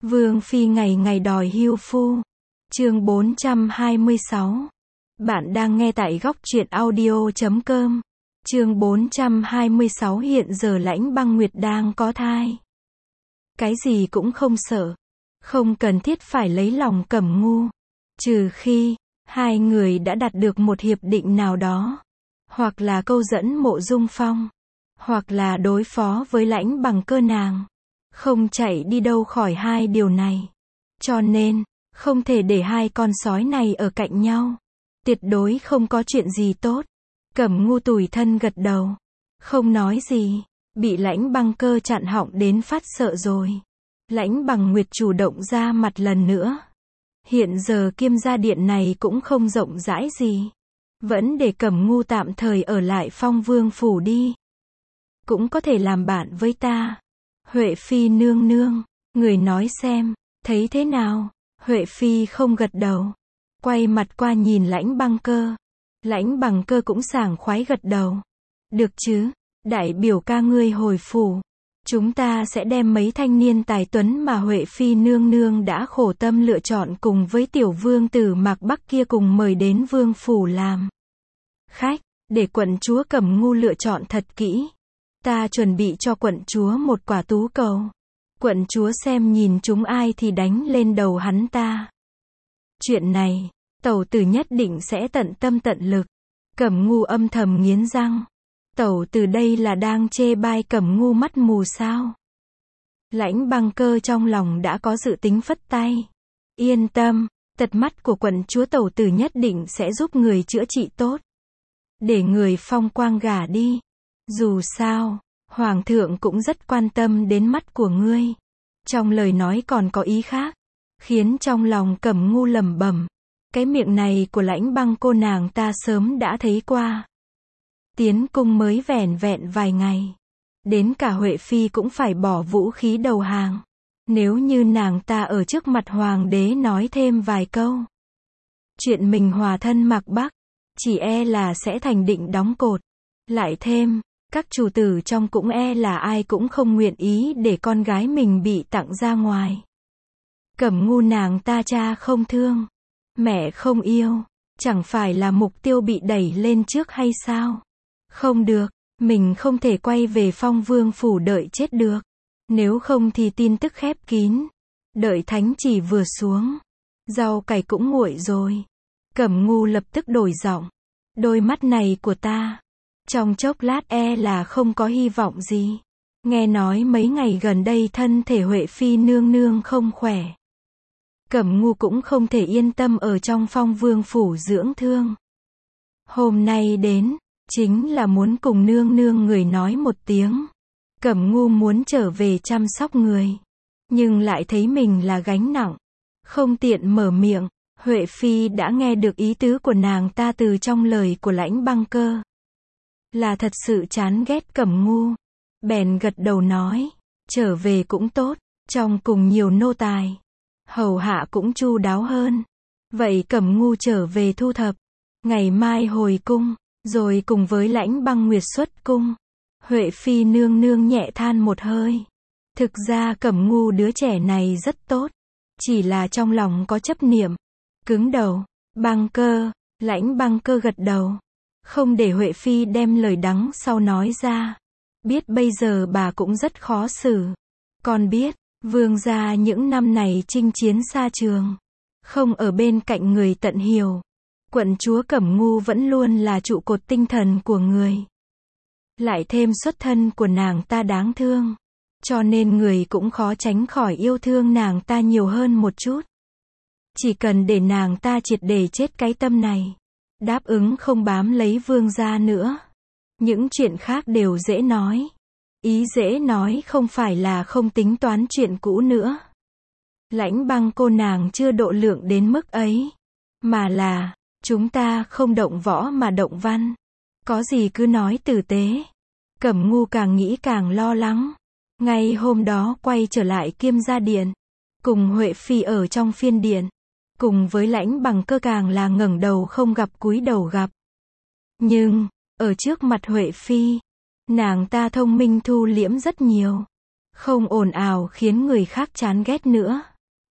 Vương phi ngày ngày đòi hưu phu. Chương 426. Bạn đang nghe tại góc truyện audio.com. Chương 426. Hiện giờ Lãnh Băng Nguyệt đang có thai. Cái gì cũng không sợ. Không cần thiết phải lấy lòng Cẩm Ngu. Trừ khi hai người đã đạt được một hiệp định nào đó. Hoặc là câu dẫn Mộ Dung Phong. Hoặc là đối phó với Lãnh Bằng Cơ nàng. Không chạy đi đâu khỏi hai điều này. Cho nên, không thể để hai con sói này ở cạnh nhau. Tuyệt đối không có chuyện gì tốt. Cẩm Ngu tủi thân gật đầu. Không nói gì. Bị Lãnh Băng Cơ chặn họng đến phát sợ rồi. Lãnh Bằng Nguyệt chủ động ra mặt lần nữa. Hiện giờ Kiêm gia điện này cũng không rộng rãi gì. Vẫn để Cẩm Ngu tạm thời ở lại Phong Vương phủ đi. Cũng có thể làm bạn với ta. Huệ Phi nương nương, người nói xem, thấy thế nào? Huệ Phi không gật đầu. Quay mặt qua nhìn Lãnh Băng Cơ. Lãnh Bằng Cơ cũng sảng khoái gật đầu. Được chứ, đại biểu ca ngươi hồi phủ. Chúng ta sẽ đem mấy thanh niên tài tuấn mà Huệ Phi nương nương đã khổ tâm lựa chọn cùng với tiểu vương tử Mạc Bắc kia cùng mời đến vương phủ làm khách, để quận chúa Cẩm Ngu lựa chọn thật kỹ. Ta chuẩn bị cho quận chúa một quả tú cầu. Quận chúa xem nhìn chúng ai thì đánh lên đầu hắn ta. Chuyện này, tẩu tử nhất định sẽ tận tâm tận lực. Cẩm Ngu âm thầm nghiến răng. Tẩu tử đây là đang chê bai Cẩm Ngu mắt mù sao? Lãnh Băng Cơ trong lòng đã có dự tính phất tay. Yên tâm, tật mắt của quận chúa tẩu tử nhất định sẽ giúp người chữa trị tốt. Để người phong quang gả đi. Dù sao, Hoàng thượng cũng rất quan tâm đến mắt của ngươi. Trong lời nói còn có ý khác. Khiến trong lòng Cẩm Ngu lẩm bẩm. Cái miệng này của Lãnh Băng cô nàng ta sớm đã thấy qua. Tiến cung mới vẻn vẹn vài ngày. Đến cả Huệ Phi cũng phải bỏ vũ khí đầu hàng. Nếu như nàng ta ở trước mặt Hoàng đế nói thêm vài câu. Chuyện mình hòa thân Mạc Bắc. Chỉ e là sẽ thành định đóng cột. Lại thêm, các chủ tử trong cũng e là ai cũng không nguyện ý để con gái mình bị tặng ra ngoài. Cẩm Ngu nàng ta cha không thương. Mẹ không yêu. Chẳng phải là mục tiêu bị đẩy lên trước hay sao? Không được, mình không thể quay về Phong Vương phủ đợi chết được. Nếu không thì tin tức khép kín. Đợi thánh chỉ vừa xuống. Rau cải cũng nguội rồi. Cẩm Ngu lập tức đổi giọng. Đôi mắt này của ta. Trong chốc lát e là không có hy vọng gì. Nghe nói mấy ngày gần đây thân thể Huệ Phi nương nương không khỏe. Cẩm Ngu cũng không thể yên tâm ở trong Phong Vương phủ dưỡng thương. Hôm nay đến, chính là muốn cùng nương nương người nói một tiếng. Cẩm Ngu muốn trở về chăm sóc người. Nhưng lại thấy mình là gánh nặng. Không tiện mở miệng. Huệ Phi đã nghe được ý tứ của nàng ta từ trong lời của Lãnh Băng Cơ. Là thật sự chán ghét Cẩm Ngu. Bèn gật đầu nói. Trở về cũng tốt. Trong cùng nhiều nô tài. Hầu hạ cũng chu đáo hơn. Vậy Cẩm Ngu trở về thu thập. Ngày mai hồi cung. Rồi cùng với Lãnh Băng Nguyệt xuất cung. Huệ Phi nương nương nhẹ than một hơi. Thực ra Cẩm Ngu đứa trẻ này rất tốt. Chỉ là trong lòng có chấp niệm. Cứng đầu. Băng Cơ. Lãnh Băng Cơ gật đầu. Không để Huệ Phi đem lời đắng sau nói ra. Biết bây giờ bà cũng rất khó xử. Con biết, vương gia những năm này chinh chiến xa trường. Không ở bên cạnh người tận hiếu. Quận chúa Cẩm Ngu vẫn luôn là trụ cột tinh thần của người. Lại thêm xuất thân của nàng ta đáng thương. Cho nên người cũng khó tránh khỏi yêu thương nàng ta nhiều hơn một chút. Chỉ cần để nàng ta triệt để chết cái tâm này. Đáp ứng không bám lấy vương gia nữa. Những chuyện khác đều dễ nói. Ý dễ nói không phải là không tính toán chuyện cũ nữa. Lãnh Băng cô nàng chưa độ lượng đến mức ấy. Mà là, chúng ta không động võ mà động văn. Có gì cứ nói tử tế. Cẩm Ngu càng nghĩ càng lo lắng. Ngay hôm đó quay trở lại Kiêm gia điện. Cùng Huệ Phi ở trong phiên điện. Cùng với Lãnh Bằng Cơ càng là ngẩng đầu không gặp cúi đầu gặp. Nhưng, ở trước mặt Huệ Phi, nàng ta thông minh thu liễm rất nhiều. Không ồn ào khiến người khác chán ghét nữa.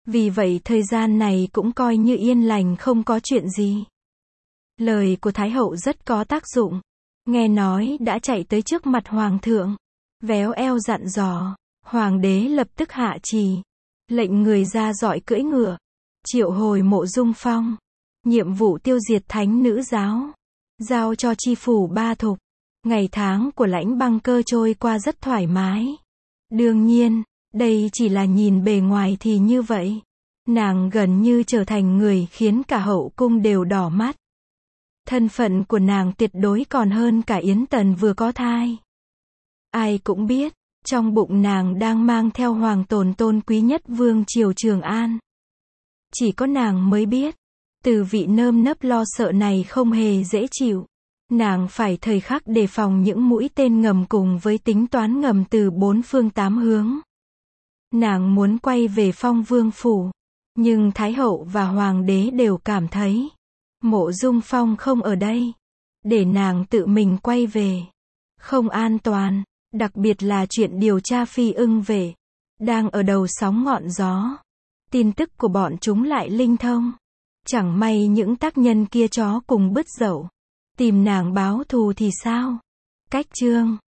Vì vậy thời gian này cũng coi như yên lành không có chuyện gì. Lời của Thái hậu rất có tác dụng. Nghe nói đã chạy tới trước mặt hoàng thượng. Véo eo dặn dò. Hoàng đế lập tức hạ trì. Lệnh người ra dọi cưỡi ngựa. Triệu hồi Mộ Dung Phong. Nhiệm vụ tiêu diệt thánh nữ giáo. Giao cho chi phủ Ba Thục. Ngày tháng của Lãnh Băng Cơ trôi qua rất thoải mái. Đương nhiên, đây chỉ là nhìn bề ngoài thì như vậy. Nàng gần như trở thành người khiến cả hậu cung đều đỏ mắt. Thân phận của nàng tuyệt đối còn hơn cả Yến Tần vừa có thai. Ai cũng biết, trong bụng nàng đang mang theo hoàng tồn tôn quý nhất vương triều Trường An. Chỉ có nàng mới biết, từ vị nơm nớp lo sợ này không hề dễ chịu. Nàng phải thời khắc đề phòng những mũi tên ngầm cùng với tính toán ngầm từ bốn phương tám hướng. Nàng muốn quay về Phong Vương phủ, nhưng Thái hậu và Hoàng đế đều cảm thấy Mộ Dung Phong không ở đây, để nàng tự mình quay về không an toàn, đặc biệt là chuyện điều tra Phi Ưng Vệ đang ở đầu sóng ngọn gió. Tin tức của bọn chúng lại linh thông. Chẳng may những tác nhân kia chó cùng bứt dậu tìm nàng báo thù thì sao? Cách chương